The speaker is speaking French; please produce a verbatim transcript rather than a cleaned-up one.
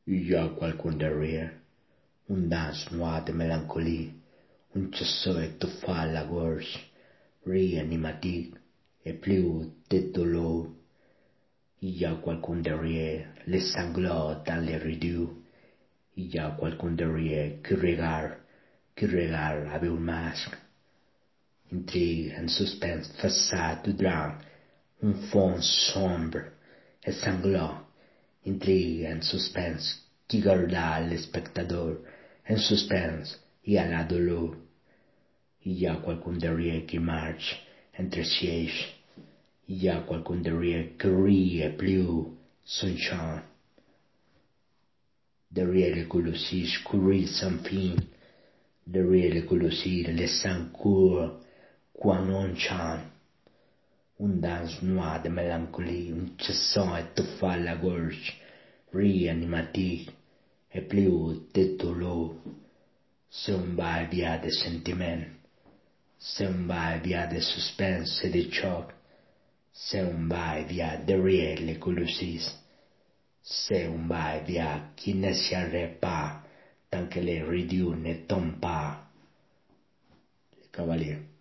Il y a quelqu'un derrière, une danse noire de mélancolie, un chasseur étouffé à la gorge, réanimatique et plus haut de douleur. Il y a quelqu'un derrière, les sanglots dans les rideaux. Il y a quelqu'un derrière qui regarde, qui regarde avec un masque. Intrigue, un suspense, façade du drame, un fond sombre et sanglant. Intrigue, un suspense qui garda le spectateur, un suspense et à la douleur. Il y a quelqu'un derrière qui marche entre sièges. Il y a quelqu'un derrière qui rit et pleure son chant. Derrière le colossus courir sans fin. Derrière le colossus le sang court quand on chante. Une danse noire de mélancolie, un chassant étouffé à la gorge, réanimatique et plus haut de douleur. C'est un va-et-vient de sentiments. C'est un va-et-vient de suspense et de choc. C'est un va-et-vient derrière les colossus. C'est un va-et-vient qui ne s'arrête pas tant que les rideaux ne tombent pas. Le cavalier.